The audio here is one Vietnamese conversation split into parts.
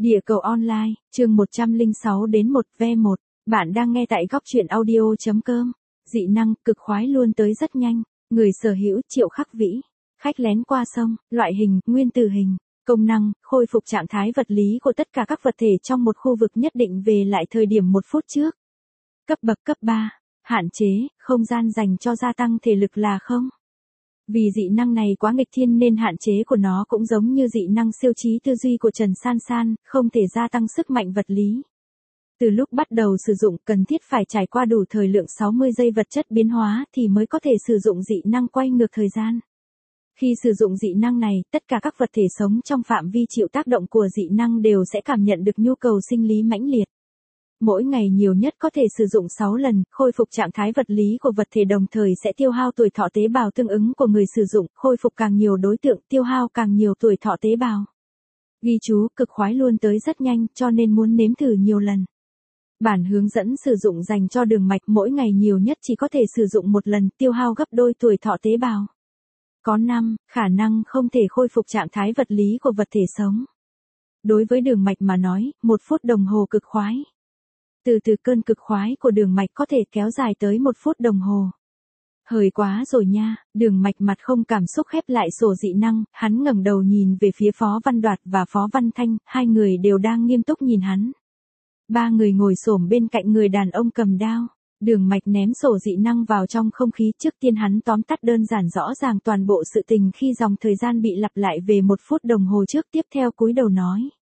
Địa cầu online, chương 106 đến 1v1, bạn đang nghe tại góc truyện audio.com. Dị năng, cực khoái luôn tới rất nhanh, người sở hữu Triệu Khắc Vĩ, khách lén qua sông, loại hình, nguyên tử hình, công năng, khôi phục trạng thái vật lý của tất cả các vật thể trong một khu vực nhất định về lại thời điểm 1 phút trước. Cấp bậc cấp 3, hạn chế, không gian dành cho gia tăng thể lực là không. Vì dị năng này quá nghịch thiên nên hạn chế của nó cũng giống như dị năng siêu trí tư duy của Trần San San, không thể gia tăng sức mạnh vật lý. Từ lúc bắt đầu sử dụng cần thiết phải trải qua đủ thời lượng 60 giây vật chất biến hóa thì mới có thể sử dụng dị năng quay ngược thời gian. Khi sử dụng dị năng này, tất cả các vật thể sống trong phạm vi chịu tác động của dị năng đều sẽ cảm nhận được nhu cầu sinh lý mãnh liệt. Mỗi ngày nhiều nhất có thể sử dụng 6 lần, khôi phục trạng thái vật lý của vật thể đồng thời sẽ tiêu hao tuổi thọ tế bào tương ứng của người sử dụng, khôi phục càng nhiều đối tượng, tiêu hao càng nhiều tuổi thọ tế bào. Ghi chú, cực khoái luôn tới rất nhanh, cho nên muốn nếm thử nhiều lần. Bản hướng dẫn sử dụng dành cho đường mạch mỗi ngày nhiều nhất chỉ có thể sử dụng 1 lần, tiêu hao gấp đôi tuổi thọ tế bào. Có 5, khả năng không thể khôi phục trạng thái vật lý của vật thể sống. Đối với đường mạch mà nói, 1 phút đồng hồ cực khoái. Từ cơn cực khoái của đường mạch có thể kéo dài tới 1 phút đồng hồ. Hời quá rồi nha, đường mạch mặt không cảm xúc khép lại sổ dị năng, hắn ngẩng đầu nhìn về phía Phó Văn Đoạt và Phó Văn Thanh, hai người đều đang nghiêm túc nhìn hắn. 3 người ngồi xổm bên cạnh người đàn ông cầm đao. Đường mạch ném sổ dị năng vào trong không khí, trước tiên hắn tóm tắt đơn giản rõ ràng toàn bộ sự tình khi dòng thời gian bị lặp lại về 1 phút đồng hồ trước, tiếp theo cúi đầu nói.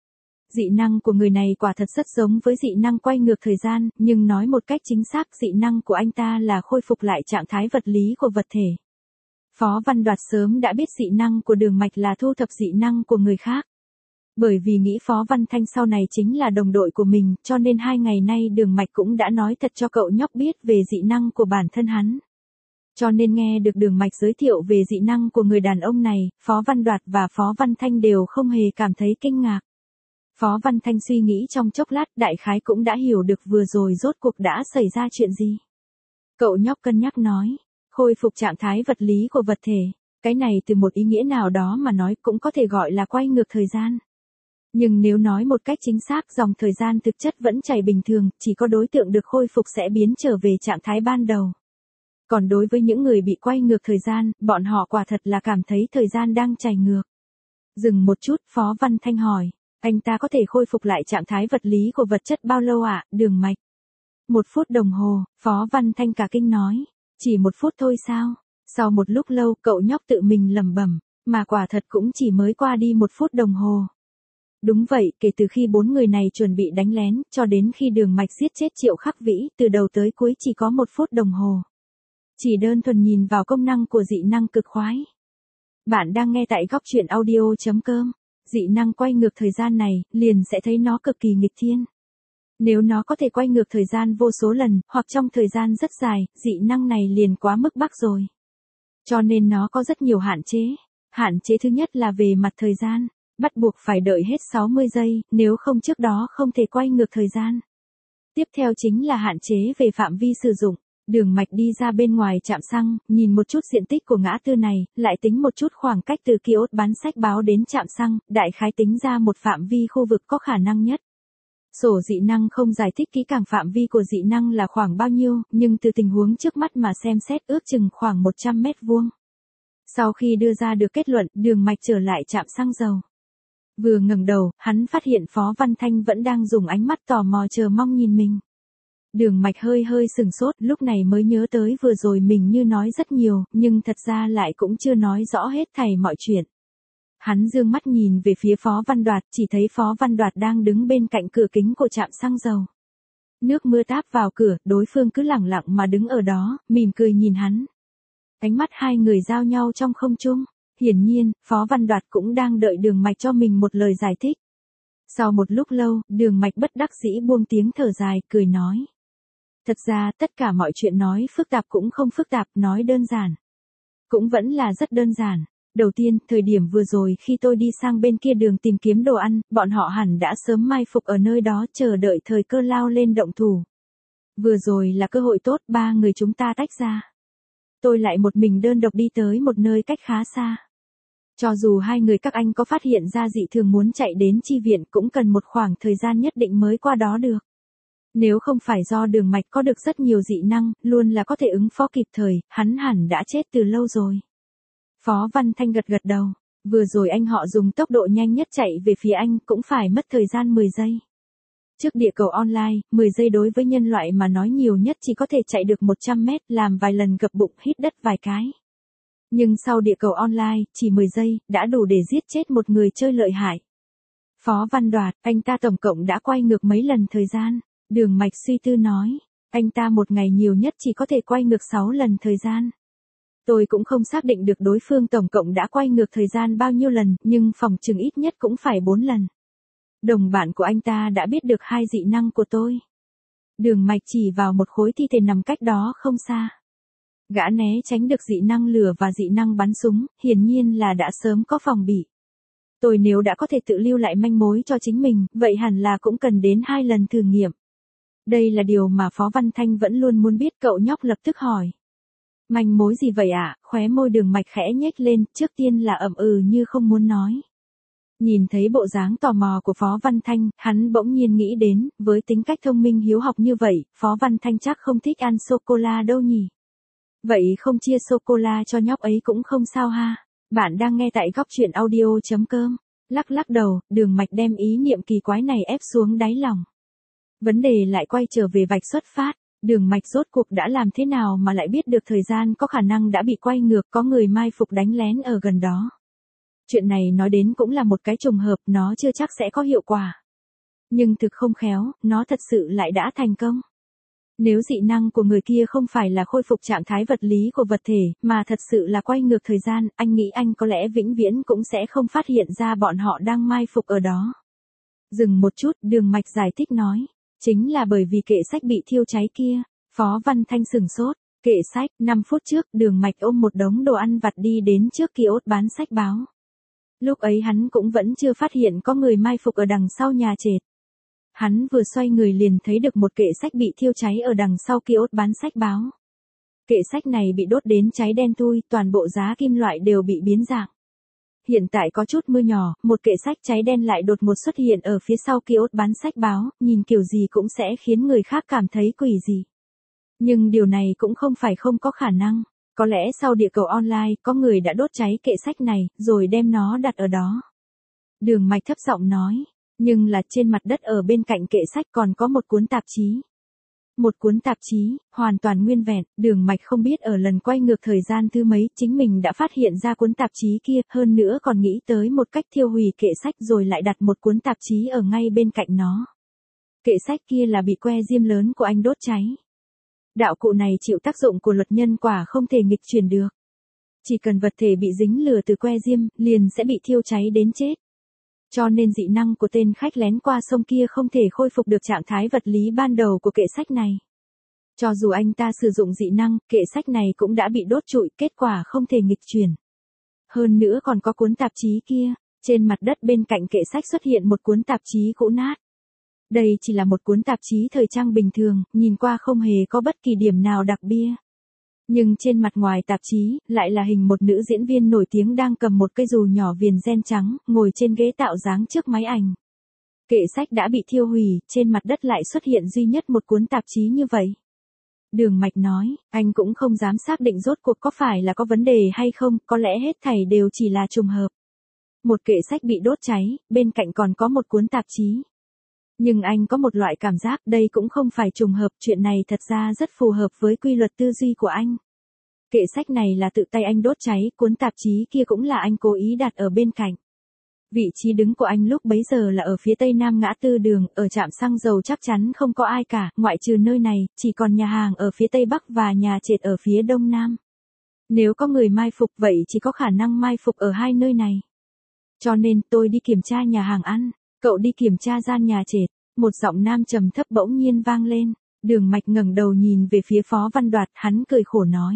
Dị năng của người này quả thật rất giống với dị năng quay ngược thời gian, nhưng nói một cách chính xác dị năng của anh ta là khôi phục lại trạng thái vật lý của vật thể. Phó Văn Đoạt sớm đã biết dị năng của đường mạch là thu thập dị năng của người khác. Bởi vì nghĩ Phó Văn Thanh sau này chính là đồng đội của mình, cho nên 2 ngày nay đường mạch cũng đã nói thật cho cậu nhóc biết về dị năng của bản thân hắn. Cho nên nghe được đường mạch giới thiệu về dị năng của người đàn ông này, Phó Văn Đoạt và Phó Văn Thanh đều không hề cảm thấy kinh ngạc. Phó Văn Thanh suy nghĩ trong chốc lát, đại khái cũng đã hiểu được vừa rồi rốt cuộc đã xảy ra chuyện gì. Cậu nhóc cân nhắc nói, khôi phục trạng thái vật lý của vật thể, cái này từ một ý nghĩa nào đó mà nói cũng có thể gọi là quay ngược thời gian. Nhưng nếu nói một cách chính xác, dòng thời gian thực chất vẫn chảy bình thường, chỉ có đối tượng được khôi phục sẽ biến trở về trạng thái ban đầu. Còn đối với những người bị quay ngược thời gian, bọn họ quả thật là cảm thấy thời gian đang chảy ngược. Dừng một chút, Phó Văn Thanh hỏi. Anh ta có thể khôi phục lại trạng thái vật lý của vật chất bao lâu ạ, đường mạch? 1 phút đồng hồ, Phó Văn Thanh cả kinh nói. Chỉ 1 phút thôi sao? Sau một lúc lâu, cậu nhóc tự mình lẩm bẩm, mà quả thật cũng chỉ mới qua đi 1 phút đồng hồ. Đúng vậy, kể từ khi 4 người này chuẩn bị đánh lén, cho đến khi đường mạch giết chết Triệu Khắc Vĩ, từ đầu tới cuối chỉ có 1 phút đồng hồ. Chỉ đơn thuần nhìn vào công năng của dị năng cực khoái. Bạn đang nghe tại góc truyện audio.com. Dị năng quay ngược thời gian này, liền sẽ thấy nó cực kỳ nghịch thiên. Nếu nó có thể quay ngược thời gian vô số lần, hoặc trong thời gian rất dài, dị năng này liền quá mức bắc rồi. Cho nên nó có rất nhiều hạn chế. Hạn chế thứ nhất là về mặt thời gian, bắt buộc phải đợi hết 60 giây, nếu không trước đó không thể quay ngược thời gian. Tiếp theo chính là hạn chế về phạm vi sử dụng. Đường mạch đi ra bên ngoài trạm xăng, nhìn một chút diện tích của ngã tư này, lại tính một chút khoảng cách từ kiosk bán sách báo đến trạm xăng, đại khái tính ra một phạm vi khu vực có khả năng nhất. Sổ dị năng không giải thích kỹ càng phạm vi của dị năng là khoảng bao nhiêu, nhưng từ tình huống trước mắt mà xem xét ước chừng khoảng 100 mét vuông. Sau khi đưa ra được kết luận, đường mạch trở lại trạm xăng dầu. Vừa ngẩng đầu, hắn phát hiện Phó Văn Thanh vẫn đang dùng ánh mắt tò mò chờ mong nhìn mình. Đường mạch hơi sửng sốt, lúc này mới nhớ tới vừa rồi mình như nói rất nhiều, nhưng thật ra lại cũng chưa nói rõ hết thảy mọi chuyện. Hắn dương mắt nhìn về phía Phó Văn Đoạt, chỉ thấy Phó Văn Đoạt đang đứng bên cạnh cửa kính của trạm xăng dầu. Nước mưa táp vào cửa, đối phương cứ lẳng lặng mà đứng ở đó, mỉm cười nhìn hắn. Ánh mắt hai người giao nhau trong không trung, hiển nhiên, Phó Văn Đoạt cũng đang đợi đường mạch cho mình một lời giải thích. Sau một lúc lâu, đường mạch bất đắc dĩ buông tiếng thở dài, cười nói. Thật ra, tất cả mọi chuyện nói phức tạp cũng không phức tạp, nói đơn giản cũng vẫn là rất đơn giản. Đầu tiên, thời điểm vừa rồi khi tôi đi sang bên kia đường tìm kiếm đồ ăn, bọn họ hẳn đã sớm mai phục ở nơi đó chờ đợi thời cơ lao lên động thủ. Vừa rồi là cơ hội tốt, 3 người chúng ta tách ra. Tôi lại một mình đơn độc đi tới một nơi cách khá xa. Cho dù hai người các anh có phát hiện ra dị thường muốn chạy đến chi viện cũng cần một khoảng thời gian nhất định mới qua đó được. Nếu không phải do Đường Mạch có được rất nhiều dị năng, luôn là có thể ứng phó kịp thời, hắn hẳn đã chết từ lâu rồi. Phó Văn Thanh gật gật đầu. Vừa rồi anh họ dùng tốc độ nhanh nhất chạy về phía anh cũng phải mất thời gian 10 giây. Trước địa cầu online, 10 giây đối với nhân loại mà nói nhiều nhất chỉ có thể chạy được 100 mét, làm vài lần gập bụng hít đất vài cái. Nhưng sau địa cầu online, chỉ 10 giây, đã đủ để giết chết một người chơi lợi hại. Phó Văn Đoạt, anh ta tổng cộng đã quay ngược mấy lần thời gian. Đường Mạch suy tư nói, anh ta một ngày nhiều nhất chỉ có thể quay ngược 6 lần thời gian. Tôi cũng không xác định được đối phương tổng cộng đã quay ngược thời gian bao nhiêu lần, nhưng phòng chừng ít nhất cũng phải 4 lần. Đồng bạn của anh ta đã biết được hai dị năng của tôi. Đường Mạch chỉ vào một khối thi thể nằm cách đó không xa. Gã né tránh được dị năng lửa và dị năng bắn súng, hiển nhiên là đã sớm có phòng bị. Tôi nếu đã có thể tự lưu lại manh mối cho chính mình, vậy hẳn là cũng cần đến 2 lần thử nghiệm. Đây là điều mà Phó Văn Thanh vẫn luôn muốn biết, cậu nhóc lập tức hỏi. Manh mối gì vậy ạ? Khóe môi Đường Mạch khẽ nhếch lên, trước tiên là ậm như không muốn nói. Nhìn thấy bộ dáng tò mò của Phó Văn Thanh, hắn bỗng nhiên nghĩ đến, với tính cách thông minh hiếu học như vậy, Phó Văn Thanh chắc không thích ăn sô-cô-la đâu nhỉ. Vậy không chia sô-cô-la cho nhóc ấy cũng không sao ha. Bạn đang nghe tại góc truyện audio.com. Lắc lắc đầu, Đường Mạch đem ý niệm kỳ quái này ép xuống đáy lòng. Vấn đề lại quay trở về vạch xuất phát. Đường Mạch rốt cuộc đã làm thế nào mà lại biết được thời gian có khả năng đã bị quay ngược, có người mai phục đánh lén ở gần đó. Chuyện này nói đến cũng là một cái trùng hợp, nó chưa chắc sẽ có hiệu quả. Nhưng thực không khéo, nó thật sự lại đã thành công. Nếu dị năng của người kia không phải là khôi phục trạng thái vật lý của vật thể, mà thật sự là quay ngược thời gian, anh nghĩ anh có lẽ vĩnh viễn cũng sẽ không phát hiện ra bọn họ đang mai phục ở đó. Dừng một chút, Đường Mạch giải thích nói. Chính là bởi vì kệ sách bị thiêu cháy kia. Phó Văn Thanh sửng sốt. Kệ sách, 5 phút trước, Đường Mạch ôm một đống đồ ăn vặt đi đến trước kiosk bán sách báo. Lúc ấy hắn cũng vẫn chưa phát hiện có người mai phục ở đằng sau nhà trệt. Hắn vừa xoay người liền thấy được một kệ sách bị thiêu cháy ở đằng sau kiosk bán sách báo. Kệ sách này bị đốt đến cháy đen thui, toàn bộ giá kim loại đều bị biến dạng. Hiện tại có chút mưa nhỏ, một kệ sách cháy đen lại đột ngột xuất hiện ở phía sau kiosk bán sách báo, nhìn kiểu gì cũng sẽ khiến người khác cảm thấy quỷ dị. Nhưng điều này cũng không phải không có khả năng. Có lẽ sau địa cầu online, có người đã đốt cháy kệ sách này, rồi đem nó đặt ở đó. Đường Mạch thấp giọng nói, nhưng là trên mặt đất ở bên cạnh kệ sách còn có một cuốn tạp chí. Một cuốn tạp chí, hoàn toàn nguyên vẹn, Đường Mạch không biết ở lần quay ngược thời gian thứ mấy chính mình đã phát hiện ra cuốn tạp chí kia, hơn nữa còn nghĩ tới một cách thiêu hủy kệ sách rồi lại đặt một cuốn tạp chí ở ngay bên cạnh nó. Kệ sách kia là bị que diêm lớn của anh đốt cháy. Đạo cụ này chịu tác dụng của luật nhân quả không thể nghịch chuyển được. Chỉ cần vật thể bị dính lửa từ que diêm, liền sẽ bị thiêu cháy đến chết. Cho nên dị năng của tên khách lén qua sông kia không thể khôi phục được trạng thái vật lý ban đầu của kệ sách này. Cho dù anh ta sử dụng dị năng, kệ sách này cũng đã bị đốt trụi, kết quả không thể nghịch chuyển. Hơn nữa còn có cuốn tạp chí kia, trên mặt đất bên cạnh kệ sách xuất hiện một cuốn tạp chí cũ nát. Đây chỉ là một cuốn tạp chí thời trang bình thường, nhìn qua không hề có bất kỳ điểm nào đặc biệt. Nhưng trên mặt ngoài tạp chí, lại là hình một nữ diễn viên nổi tiếng đang cầm một cây dù nhỏ viền ren trắng, ngồi trên ghế tạo dáng trước máy ảnh. Kệ sách đã bị thiêu hủy, trên mặt đất lại xuất hiện duy nhất một cuốn tạp chí như vậy. Đường Mạch nói, anh cũng không dám xác định rốt cuộc có phải là có vấn đề hay không, có lẽ hết thảy đều chỉ là trùng hợp. Một kệ sách bị đốt cháy, bên cạnh còn có một cuốn tạp chí. Nhưng anh có một loại cảm giác đây cũng không phải trùng hợp, chuyện này thật ra rất phù hợp với quy luật tư duy của anh. Kệ sách này là tự tay anh đốt cháy, cuốn tạp chí kia cũng là anh cố ý đặt ở bên cạnh. Vị trí đứng của anh lúc bấy giờ là ở phía tây nam ngã tư đường, ở trạm xăng dầu chắc chắn không có ai cả, ngoại trừ nơi này, chỉ còn nhà hàng ở phía tây bắc và nhà trệt ở phía đông nam. Nếu có người mai phục vậy chỉ có khả năng mai phục ở hai nơi này. Cho nên tôi đi kiểm tra nhà hàng ăn, cậu đi kiểm tra gian nhà trệt. Một giọng nam trầm thấp bỗng nhiên vang lên. Đường Mạch ngẩng đầu nhìn về phía Phó Văn Đoạt, hắn cười khổ nói.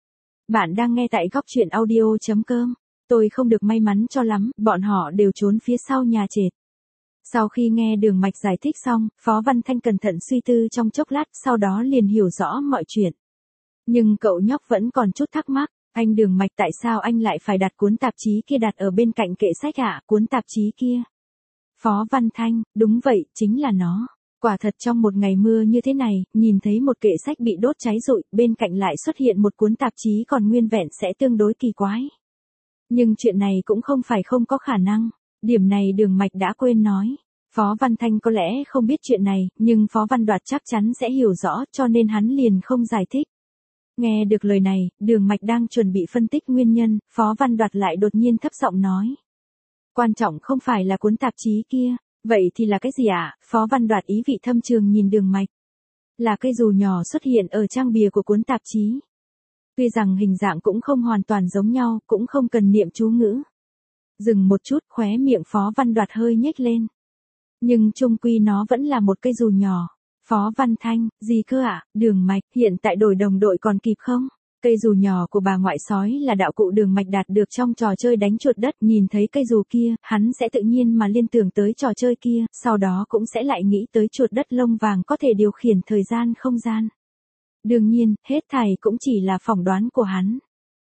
Bạn đang nghe tại góc truyện audio.com. Tôi không được may mắn cho lắm, bọn họ đều trốn phía sau nhà trệt. Sau khi nghe Đường Mạch giải thích xong, Phó Văn Thanh cẩn thận suy tư trong chốc lát, sau đó liền hiểu rõ mọi chuyện. Nhưng cậu nhóc vẫn còn chút thắc mắc, Anh Đường Mạch, tại sao anh lại phải đặt cuốn tạp chí kia đặt ở bên cạnh kệ sách ạ? Cuốn tạp chí kia. Phó Văn Thanh, đúng vậy, chính là nó. Quả thật trong một ngày mưa như thế này, nhìn thấy một kệ sách bị đốt cháy rụi, bên cạnh lại xuất hiện một cuốn tạp chí còn nguyên vẹn sẽ tương đối kỳ quái. Nhưng chuyện này cũng không phải không có khả năng. Điểm này Đường Mạch đã quên nói. Phó Văn Thanh có lẽ không biết chuyện này, nhưng Phó Văn Đoạt chắc chắn sẽ hiểu rõ, cho nên hắn liền không giải thích. Nghe được lời này, Đường Mạch đang chuẩn bị phân tích nguyên nhân, Phó Văn Đoạt lại đột nhiên thấp giọng nói. Quan trọng không phải là cuốn tạp chí kia, vậy thì là cái gì ạ? Phó Văn Đoạt ý vị thâm trường nhìn Đường Mạch. Là cây dù nhỏ xuất hiện ở trang bìa của cuốn tạp chí. Tuy rằng hình dạng cũng không hoàn toàn giống nhau, cũng không cần niệm chú ngữ. Dừng một chút, khóe miệng Phó Văn Đoạt hơi nhếch lên. Nhưng chung quy nó vẫn là một cây dù nhỏ. Phó Văn Thanh, gì cơ ạ? Đường Mạch, hiện tại đổi đồng đội còn kịp không? Cây dù nhỏ của bà ngoại sói là đạo cụ Đường Mạch đạt được trong trò chơi đánh chuột đất, nhìn thấy cây dù kia, hắn sẽ tự nhiên mà liên tưởng tới trò chơi kia, sau đó cũng sẽ lại nghĩ tới chuột đất lông vàng có thể điều khiển thời gian không gian. Đương nhiên, hết thảy cũng chỉ là phỏng đoán của hắn.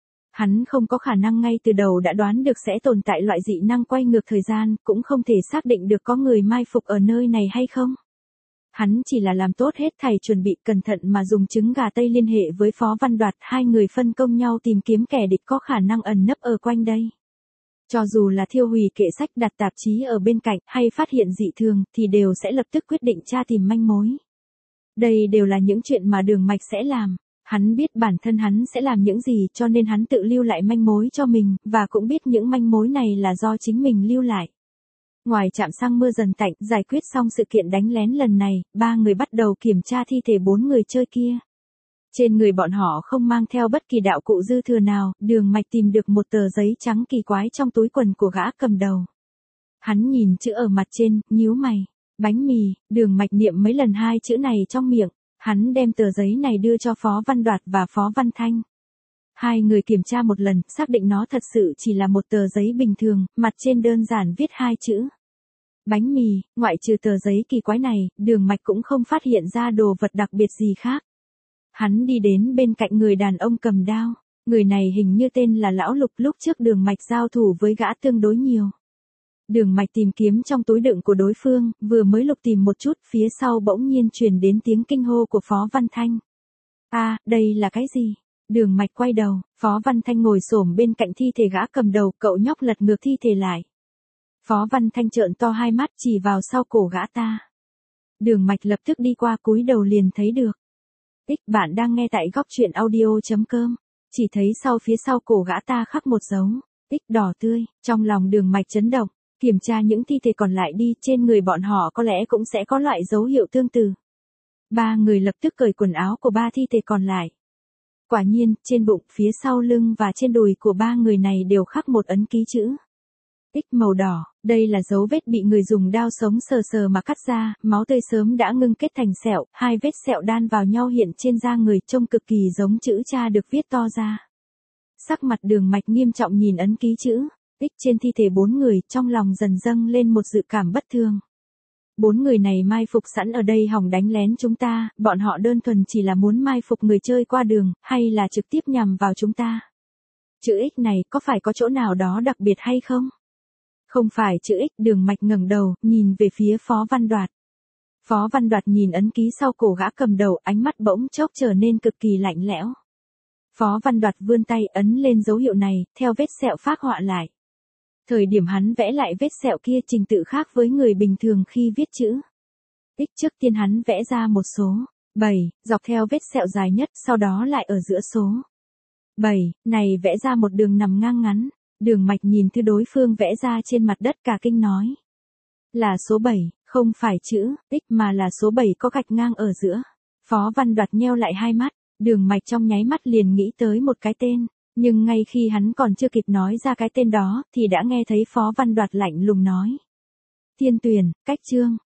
Hắn không có khả năng ngay từ đầu đã đoán được sẽ tồn tại loại dị năng quay ngược thời gian, cũng không thể xác định được có người mai phục ở nơi này hay không. Hắn chỉ là làm tốt hết thảy chuẩn bị cẩn thận mà dùng trứng gà Tây liên hệ với Phó Văn Đoạt, hai người phân công nhau tìm kiếm kẻ địch có khả năng ẩn nấp ở quanh đây. Cho dù là thiêu hủy kệ sách đặt tạp chí ở bên cạnh hay phát hiện dị thường thì đều sẽ lập tức quyết định tra tìm manh mối. Đây đều là những chuyện mà Đường Mạch sẽ làm. Hắn biết bản thân hắn sẽ làm những gì cho nên hắn tự lưu lại manh mối cho mình, và cũng biết những manh mối này là do chính mình lưu lại. Ngoài trạm xăng mưa dần tạnh, giải quyết xong sự kiện đánh lén lần này, ba người bắt đầu kiểm tra thi thể bốn người chơi kia. Trên người bọn họ không mang theo bất kỳ đạo cụ dư thừa nào, Đường Mạch tìm được một tờ giấy trắng kỳ quái trong túi quần của gã cầm đầu. Hắn nhìn chữ ở mặt trên, nhíu mày. Bánh mì, Đường Mạch niệm mấy lần hai chữ này trong miệng. Hắn đem tờ giấy này đưa cho Phó Văn Đoạt và Phó Văn Thanh. Hai người kiểm tra một lần, xác định nó thật sự chỉ là một tờ giấy bình thường, mặt trên đơn giản viết hai chữ. Bánh mì, ngoại trừ tờ giấy kỳ quái này, Đường Mạch cũng không phát hiện ra đồ vật đặc biệt gì khác. Hắn đi đến bên cạnh người đàn ông cầm đao. Người này hình như tên là Lão Lục, lúc trước Đường Mạch giao thủ với gã tương đối nhiều. Đường Mạch tìm kiếm trong túi đựng của đối phương, vừa mới lục tìm một chút, phía sau bỗng nhiên truyền đến tiếng kinh hô của Phó Văn Thanh. Đây là cái gì? Đường Mạch quay đầu, Phó Văn Thanh ngồi xổm bên cạnh thi thể gã cầm đầu, cậu nhóc lật ngược thi thể lại. Phó Văn Thanh trợn to hai mắt chỉ vào sau cổ gã ta. Đường Mạch lập tức đi qua cúi đầu liền thấy được. Bạn đang nghe tại góc truyện audio.com. Chỉ thấy phía sau cổ gã ta khắc một dấu đỏ tươi, trong lòng Đường Mạch chấn động. Kiểm tra những thi thể còn lại đi, trên người bọn họ có lẽ cũng sẽ có loại dấu hiệu tương tự. Ba người lập tức cởi quần áo của ba thi thể còn lại. Quả nhiên, trên bụng, phía sau lưng và trên đùi của ba người này đều khắc một ấn ký chữ X màu đỏ. Đây là dấu vết bị người dùng đao sống sờ sờ mà cắt ra, máu tươi sớm đã ngưng kết thành sẹo, hai vết sẹo đan vào nhau hiện trên da người, trông cực kỳ giống chữ cha được viết to ra. Sắc mặt Đường Mạch nghiêm trọng nhìn ấn ký chữ X trên thi thể bốn người, trong lòng dần dâng lên một dự cảm bất thường. Bốn người này mai phục sẵn ở đây hòng đánh lén chúng ta, bọn họ đơn thuần chỉ là muốn mai phục người chơi qua đường, hay là trực tiếp nhằm vào chúng ta? Chữ X này có phải có chỗ nào đó đặc biệt hay không? Không phải chữ X. Đường Mạch ngẩng đầu, nhìn về phía Phó Văn Đoạt. Phó Văn Đoạt nhìn ấn ký sau cổ gã cầm đầu, ánh mắt bỗng chốc trở nên cực kỳ lạnh lẽo. Phó Văn Đoạt vươn tay ấn lên dấu hiệu này, theo vết sẹo phác họa lại. Thời điểm hắn vẽ lại vết sẹo kia trình tự khác với người bình thường khi viết chữ X, trước tiên hắn vẽ ra một số 7, dọc theo vết sẹo dài nhất, sau đó lại ở giữa số 7, này vẽ ra một đường nằm ngang ngắn. Đường Mạch nhìn thứ đối phương vẽ ra trên mặt đất cả kinh nói. Là số 7, không phải chữ X mà là số 7 có gạch ngang ở giữa. Phó Văn Đoạt nheo lại hai mắt, Đường Mạch trong nháy mắt liền nghĩ tới một cái tên. Nhưng ngay khi hắn còn chưa kịp nói ra cái tên đó, thì đã nghe thấy Phó Văn Đoạt lạnh lùng nói. Thiên Tuyền, cách chương,